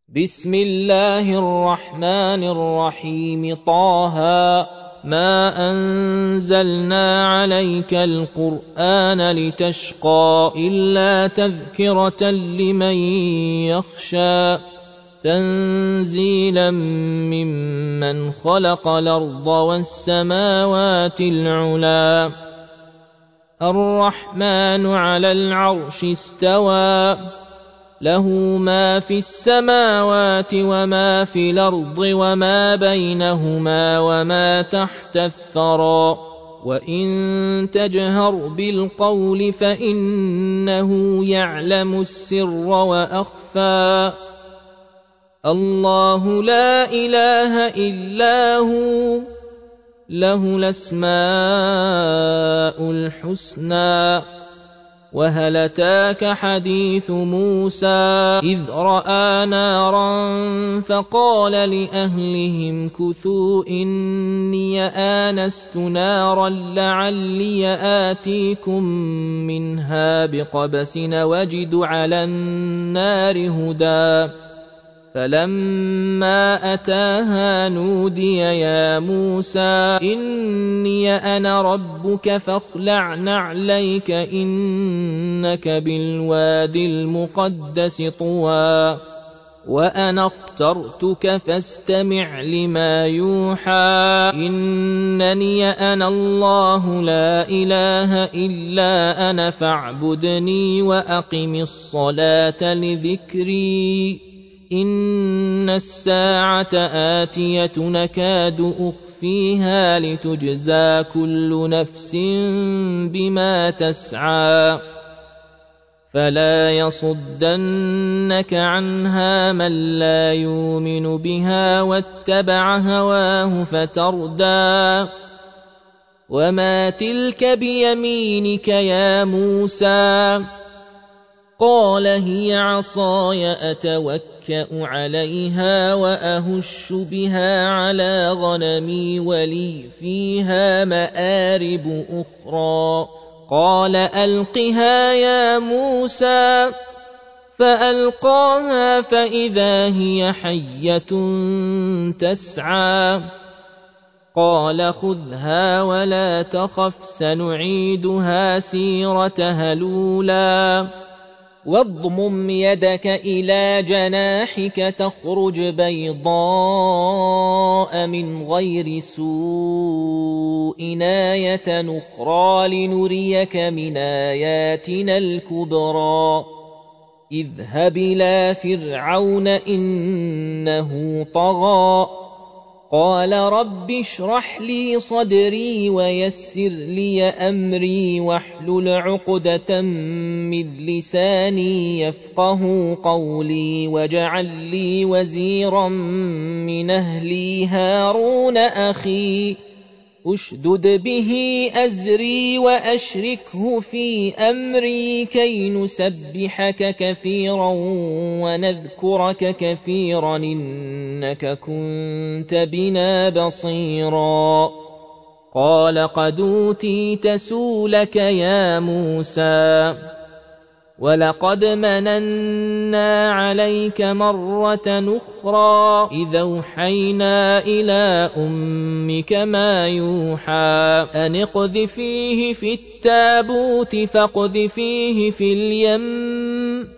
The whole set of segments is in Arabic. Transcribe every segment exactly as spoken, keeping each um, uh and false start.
بسم الله الرحمن الرحيم. طه ما أنزلنا عليك القرآن لتشقى إلا تذكرة لمن يخشى تنزيلا ممن خلق الأرض والسماوات العلى الرحمن على العرش استوى له ما في السماوات وما في الأرض وما بينهما وما تحت الثرى وإن تجهر بالقول فإنه يعلم السر وأخفى الله لا إله إلا هو له الأسماء الحسنى. وهل أتاك حديث موسى إذ رأى نارا فقال لأهلهم كثوا إني آنست نارا لعلي آتيكم منها بقبس وجد على النار هدى فلما أتاها نودي يا موسى إني أنا ربك فاخلع نعليك إنك بالوادي المقدس طوى وأنا اخترتك فاستمع لما يوحى إنني أنا الله لا إله إلا أنا فاعبدني وأقم الصلاة لذكري إن الساعة آتية نكاد أخفيها لتجزى كل نفس بما تسعى فلا يصدنك عنها من لا يؤمن بها واتبع هواه فتردى وما تلك بيمينك يا موسى قال هي عصاي أتوكأ عليها وأهش بها على غنمي ولي فيها مآرب أخرى قال ألقها يا موسى فألقاها فإذا هي حية تسعى قال خذها ولا تخف سنعيدها سيرتها الأولى واضمم يدك إلى جناحك تخرج بيضاء من غير سوء آية أخرى لنريك من آياتنا الكبرى اذهب إلى فرعون إنه طغى قال رب اشرح لي صدري ويسر لي أمري واحلل عقدة من لساني يفقه قولي واجعل لي وزيرا من أهلي هارون أخي أشدد به أزري وأشركه في أمري كي نسبحك كثيرا ونذكرك كثيرا إنك كنت بنا بصيرا قال قد أوتيت سؤلك يا موسى ولقد مننا عليك مرة أخرى إذا أوحينا إلى أمك ما يوحى أن اقذفيه في التابوت فاقذفيه في اليم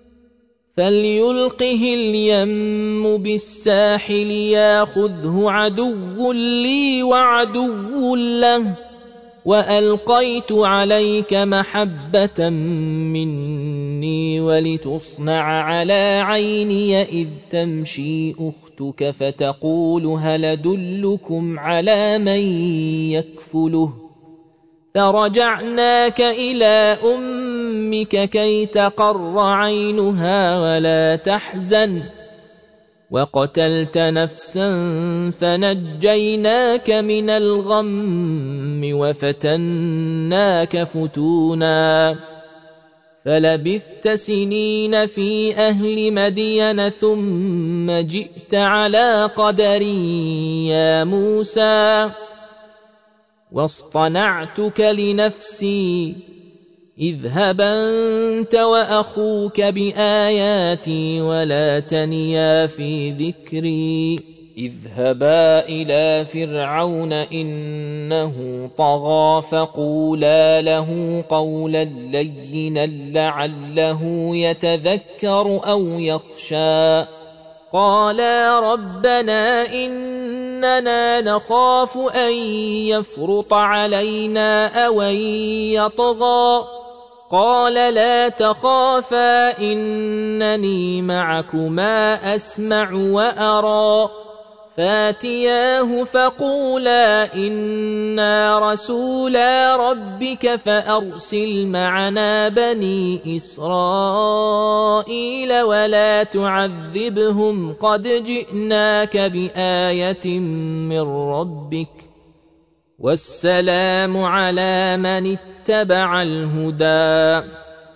فليلقه اليم بالساحل ياخذه عدو لي وعدو له وألقيت عليك محبة مني ولتصنع على عيني إذ تمشي أختك فتقول هل أدلكم على من يكفله فرجعناك إلى أمك كي تقر عينها ولا تحزن وقتلت نفسا فنجيناك من الغم وفتناك فتونا فلبثت سنين في أهل مدين ثم جئت على قدري يا موسى واصطنعتك لنفسي اذهب أنت وأخوك بآياتي ولا تنيا في ذكري اذهبا إلى فرعون إنه طغى فقولا له قولا لينا لعله يتذكر أو يخشى قالا ربنا إننا نخاف أن يفرط علينا أو أن يطغى قال لا تخافا إنني معكما أسمع وأرى فاتياه فقولا إنا رسولا ربك فأرسل معنا بني إسرائيل ولا تعذبهم قد جئناك بآية من ربك والسلام على من اتبع الهدى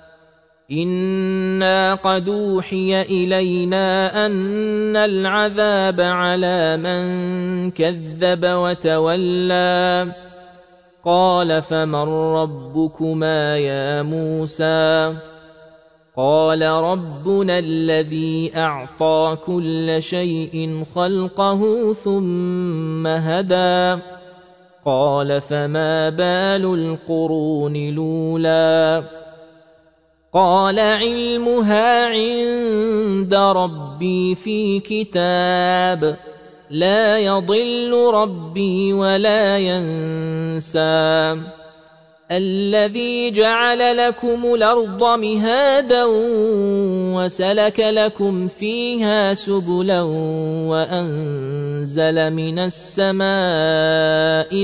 إنا قد أوحي إلينا أن العذاب على من كذب وتولى قال فمن ربكما يا موسى قال ربنا الذي أعطى كل شيء خلقه ثم هدى قال فما بال القرون الأولى قال علمها عند ربي في كتاب لا يضل ربي ولا ينسى الذي جعل لكم الأرض مهادا وسلك لكم فيها سبلا وأنزل من السماء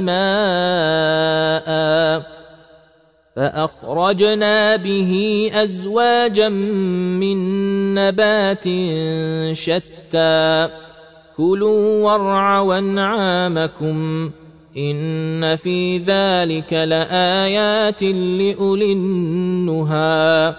ماء فأخرجنا به أزواجا من نبات شتى كلوا وارعوا أنعامكم إن في ذلك لآيات لأولي النهى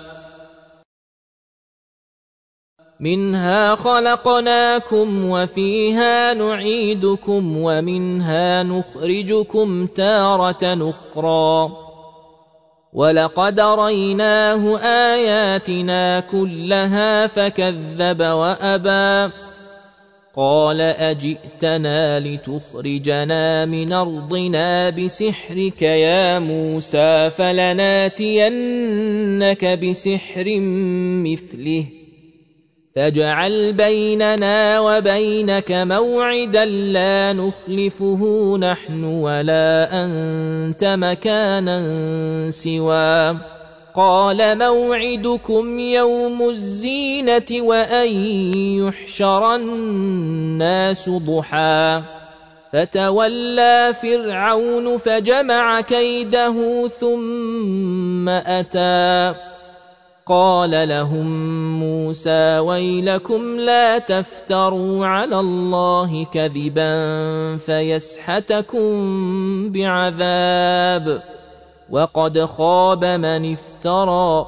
منها خلقناكم وفيها نعيدكم ومنها نخرجكم تارة أخرى ولقد ريناه آياتنا كلها فكذب وأبى قال أجئتنا لتخرجنا من أرضنا بسحرك يا موسى فلناتينك بسحر مثله فاجعل بيننا وبينك موعدا لا نخلفه نحن ولا أنت مكانا سوى قال موعدكم يوم الزينة وأن يحشر الناس ضحى فتولى فرعون فجمع كيده ثم أتى قال لهم موسى ويلكم لا تفتروا على الله كذبا فيسحتكم بعذاب وقد خاب من افترى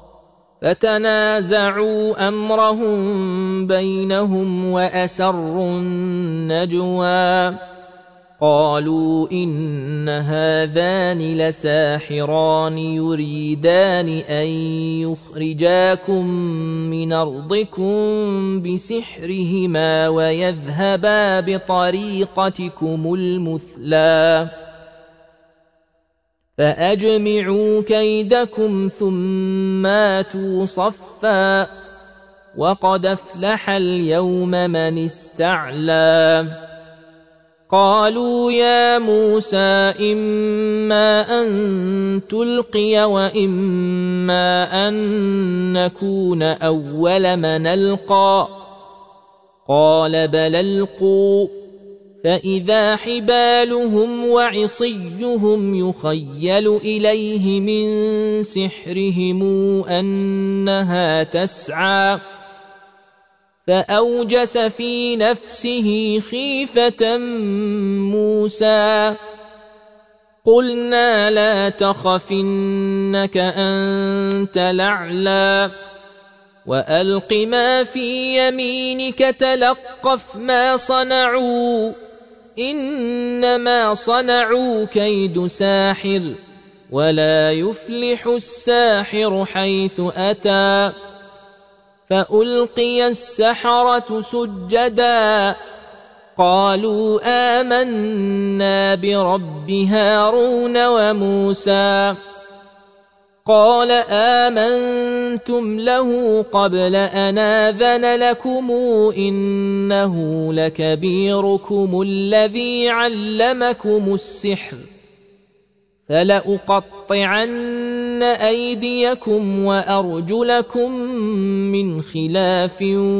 فتنازعوا أمرهم بينهم وأسروا النجوى قالوا إن هذان لساحران يريدان أن يخرجاكم من أرضكم بسحرهما ويذهبا بطريقتكم المثلى فأجمعوا كيدكم ثم آتوا صفا وقد أفلح اليوم من استعلى قالوا يا موسى إما أن تلقي وإما أن نكون أول من ألقى قال بل ألقوا فإذا حبالهم وعصيهم يخيل إليه من سحرهم أنها تسعى فأوجس في نفسه خيفة موسى قلنا لا تخف إنك أنت الأعلى وألق ما في يمينك تلقف ما صنعوا إنما صنعوا كيد ساحر ولا يفلح الساحر حيث أتى فألقي السحرة سجدا قالوا آمنا برب هارون وموسى قال آمنتم له قبل أن آذن لكم إنه لكبيركم الذي علمكم السحر فلأقطعن أيديكم وأرجلكم من خلاف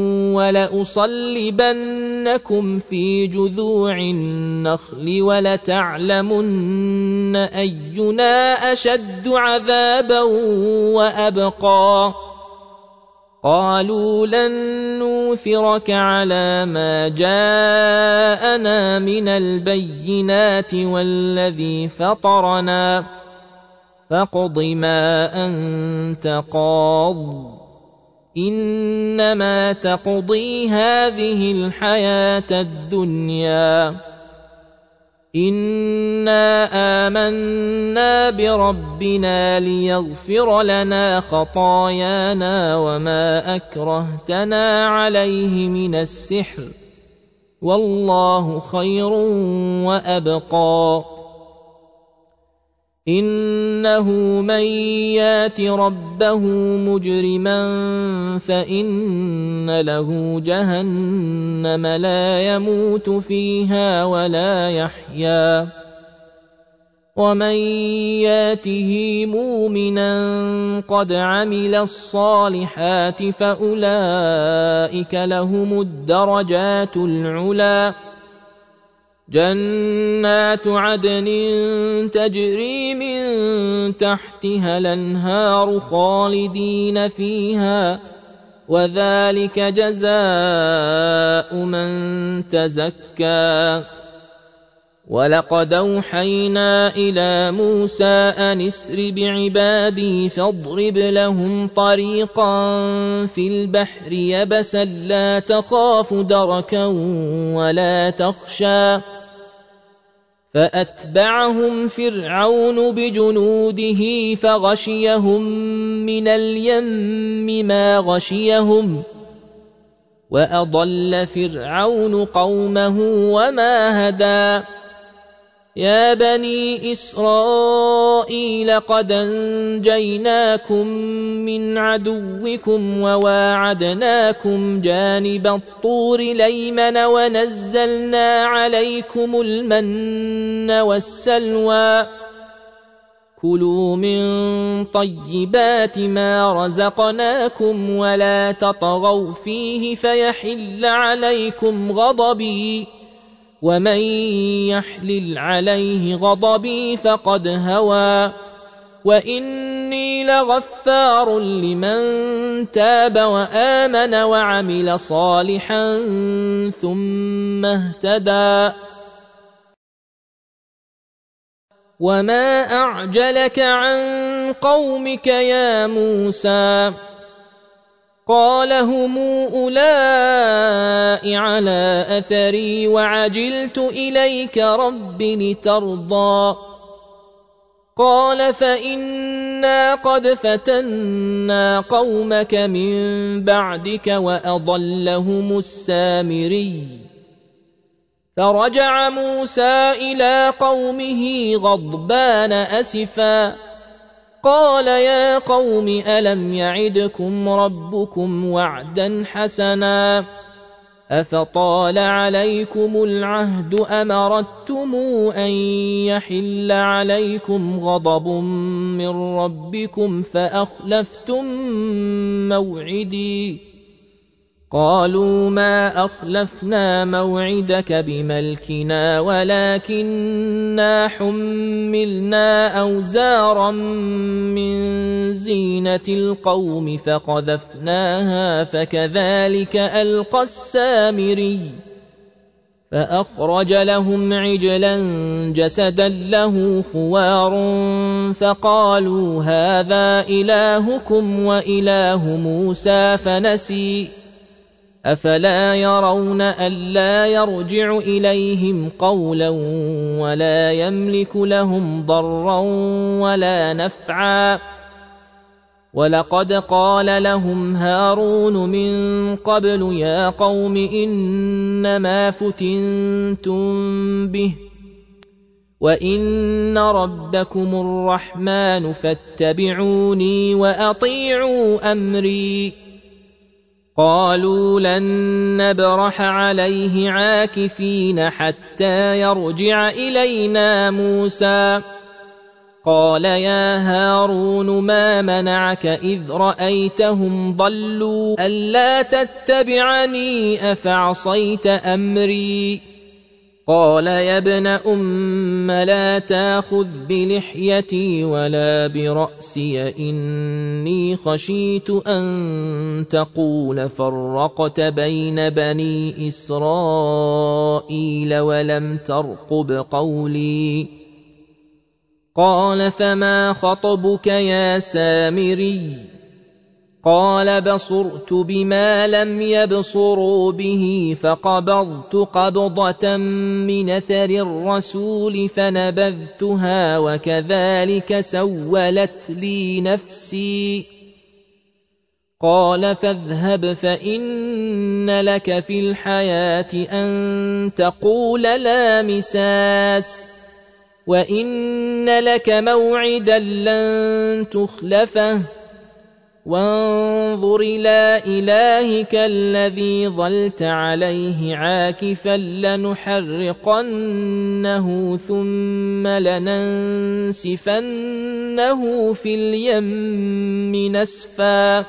ولأصلبنكم في جذوع النخل ولتعلمن أينا أشد عذابا وأبقى قالوا لن نوثرك على ما جاءنا من البينات والذي فطرنا فاقض ما أنت قاض إنما تقضي هذه الحياة الدنيا إنا آمنا بربنا ليغفر لنا خطايانا وما أكرهتنا عليه من السحر والله خير وأبقى إنه من يات ربه مجرما فإن له جهنم لا يموت فيها ولا يحيا ومن ياته مؤمنا قد عمل الصالحات فأولئك لهم الدرجات العلى جنات عدن تجري من تحتها الأنهار خالدين فيها وذلك جزاء من تزكى ولقد أوحينا إلى موسى أن اسر بعبادي فاضرب لهم طريقا في البحر يبسا لا تخاف دركا ولا تخشى فأتبعهم فرعون بجنوده فغشيهم من اليم ما غشيهم وأضل فرعون قومه وما هدى يا بني إسرائيل قد أنجيناكم من عدوكم وواعدناكم جانب الطور الأيمن ونزلنا عليكم المن والسلوى كلوا من طيبات ما رزقناكم ولا تطغوا فيه فيحل عليكم غضبي ومن يحلل عليه غضبي فقد هوى وإني لغفار لمن تاب وآمن وعمل صالحا ثم اهتدى وما أعجلك عن قومك يا موسى قال هم أولئك على أثري وعجلت إليك رب لترضى قال فإنا قد فتنا قومك من بعدك وأضلهم السامري فرجع موسى إلى قومه غضبان أسفا قال يا قوم ألم يعدكم ربكم وعدا حسنا أفطال عليكم العهد أم أردتم أن يحل عليكم غضب من ربكم فأخلفتم موعدي قالوا ما أخلفنا موعدك بملكنا ولكننا حملنا أوزارا من زينة القوم فقذفناها فكذلك ألقى السامري فأخرج لهم عجلا جسدا له خوار فقالوا هذا إلهكم وإله موسى فنسي أفلا يرون ألا يرجع إليهم قولا ولا يملك لهم ضرا ولا نفعا ولقد قال لهم هارون من قبل يا قوم إنما فتنتم به وإن ربكم الرحمن فاتبعوني وأطيعوا أمري قالوا لن نبرح عليه عاكفين حتى يرجع إلينا موسى قال يا هارون ما منعك إذ رأيتهم ضلوا ألا تتبعني أفعصيت أمري قال يا ابن أم لا تاخذ بلحيتي ولا برأسي إني خشيت أن تقول فرقت بين بني إسرائيل ولم ترقب قولي قال فما خطبك يا سامري قال بصرت بما لم يبصروا به فقبضت قبضة من أثر الرسول فنبذتها وكذلك سولت لي نفسي قال فاذهب فإن لك في الحياة أن تقول لا مساس وإن لك موعدا لن تخلفه وانظر إلى إلهك الذي ظلت عليه عاكفا لنحرقنه ثم لننسفنه في اليم نسفا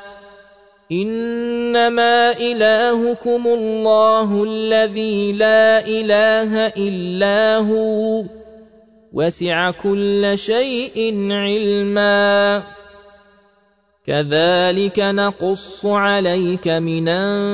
إنما إلهكم الله الذي لا إله إلا هو وسع كل شيء علما كذلك نقص عليك من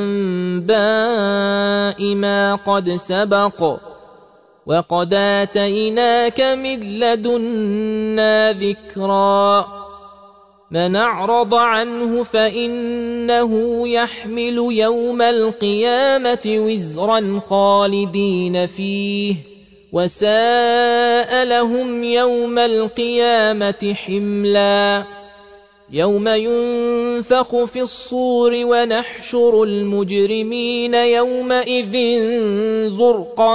أنباء ما قد سبق وقد آتيناك من لدنا ذكرا من أعرض عنه فإنه يحمل يوم القيامة وزرا خالدين فيه وساء لهم يوم القيامة حملا يوم ينفخ في الصور ونحشر المجرمين يومئذ زرقا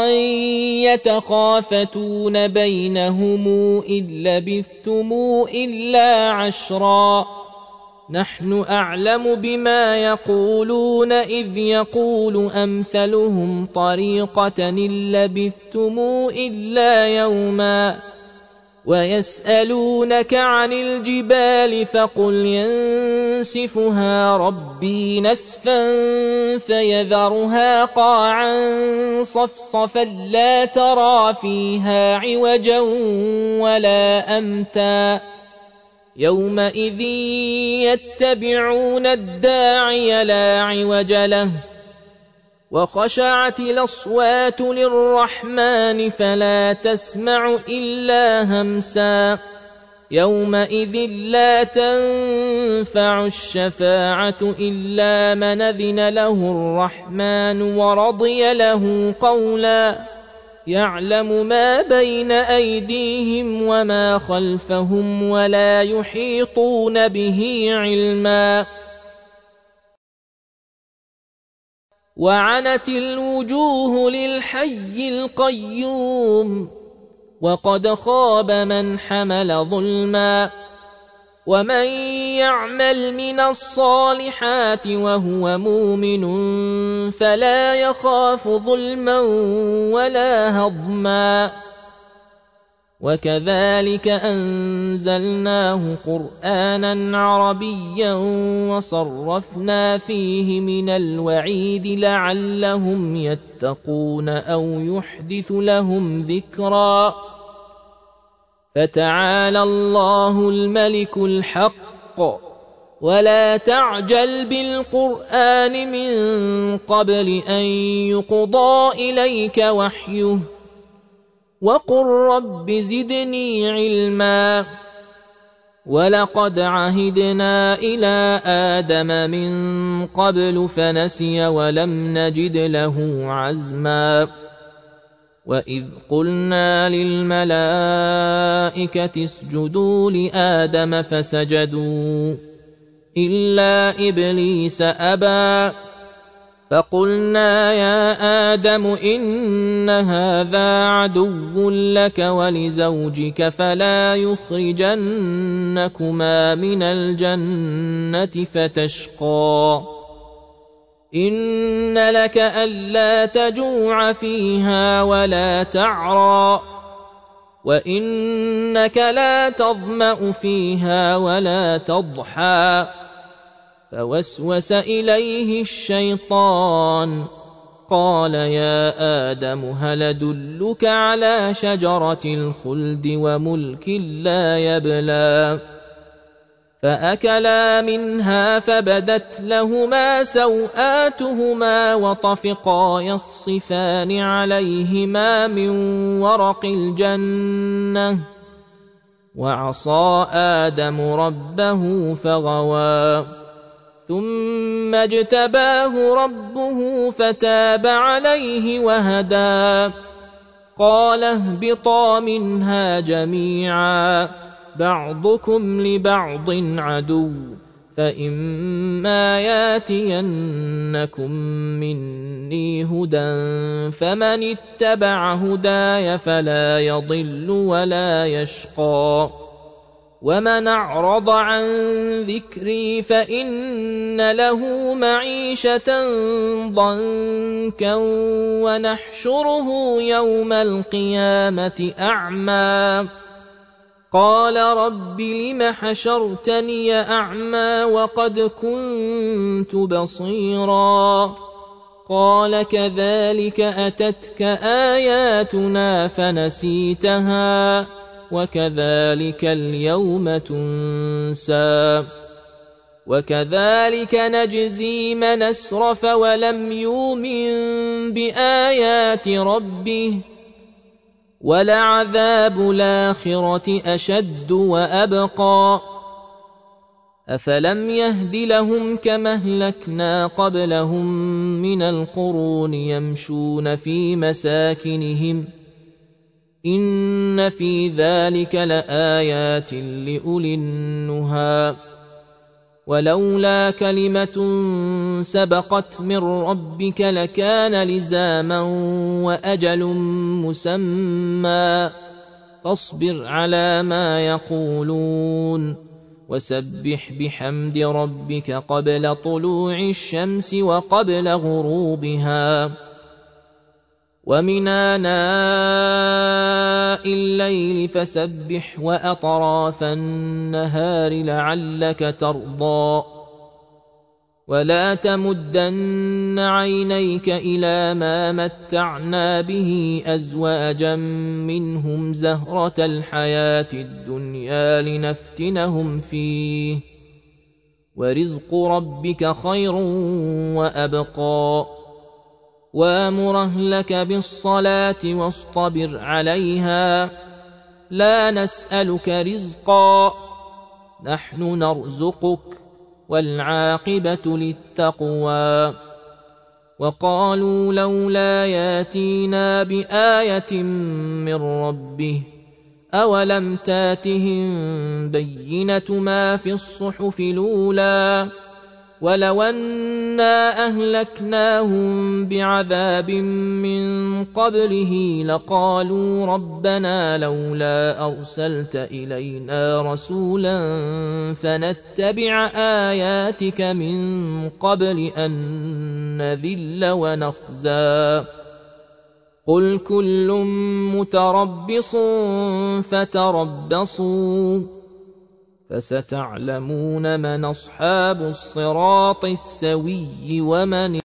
يتخافتون بينهم إن لبثتم إلا عشرا نحن أعلم بما يقولون إذ يقول أمثلهم طريقة إن لبثتم إلا يوما ويسألونك عن الجبال فقل ينسفها ربي نسفا فيذرها قاعا صفصفا لا ترى فيها عوجا ولا أمتا يومئذ يتبعون الداعي لا عوج له وخشعت الأصوات للرحمن فلا تسمع إلا همسا يومئذ لا تنفع الشفاعة إلا من أذن له الرحمن ورضي له قولا يعلم ما بين أيديهم وما خلفهم ولا يحيطون به علما وعنت الوجوه للحي القيوم وقد خاب من حمل ظلما ومن يعمل من الصالحات وهو مؤمن فلا يخاف ظلما ولا هضما وكذلك أنزلناه قرآنا عربيا وصرفنا فيه من الوعيد لعلهم يتقون أو يحدث لهم ذكرا فتعالى الله الملك الحق ولا تعجل بالقرآن من قبل أن يقضى إليك وحيه وقل رب زدني علما ولقد عهدنا إلى آدم من قبل فنسي ولم نجد له عزما وإذ قلنا للملائكة اسجدوا لآدم فسجدوا إلا إبليس أبى فقلنا يا آدم إن هذا عدو لك ولزوجك فلا يخرجنكما من الجنة فتشقى إن لك ألا تجوع فيها ولا تعرى وإنك لا تظمأ فيها ولا تضحى فوسوس إليه الشيطان قال يا آدم هل أدلك على شجرة الخلد وملك لا يبلى فأكلا منها فبدت لهما سوآتهما وطفقا يخصفان عليهما من ورق الجنة وعصى آدم ربه فغوى ثم اجتباه ربه فتاب عليه وهدى قال اهبطا منها جميعا بعضكم لبعض عدو فإما ياتينكم مني هدى فمن اتبع هداي فلا يضل ولا يشقى ومن أعرض عن ذكري فإن له معيشة ضنكا ونحشره يوم القيامة أعمى قال رب لم حشرتني أعمى وقد كنت بصيرا قال كذلك أتتك آياتنا فنسيتها وكذلك اليوم تنسى وكذلك نجزي من أسرف ولم يؤمن بآيات ربه ولعذاب الآخرة أشد وأبقى أفلم يهد لهم كما أهلكنا قبلهم من القرون يمشون في مساكنهم إن في ذلك لآيات لأولي النهى ولولا كلمة سبقت من ربك لكان لزاما وأجل مسمى فاصبر على ما يقولون وسبح بحمد ربك قبل طلوع الشمس وقبل غروبها ومن آناء الليل فسبح وأطراف النهار لعلك ترضى ولا تمدن عينيك إلى ما متعنا به أزواجا منهم زهرة الحياة الدنيا لنفتنهم فيه ورزق ربك خير وأبقى وامر أهلك بالصلاة واصطبر عليها لا نسألك رزقا نحن نرزقك والعاقبة للتقوى وقالوا لولا ياتينا بآية من ربه أولم تاتهم بينة ما في الصحف الأولى ولو أنا أهلكناهم بعذاب من قبله لقالوا ربنا لولا أرسلت إلينا رسولا فنتبع آياتك من قبل أن نذل ونخزى قل كل متربص فتربصوا فستعلمون من أصحاب الصراط السوي ومن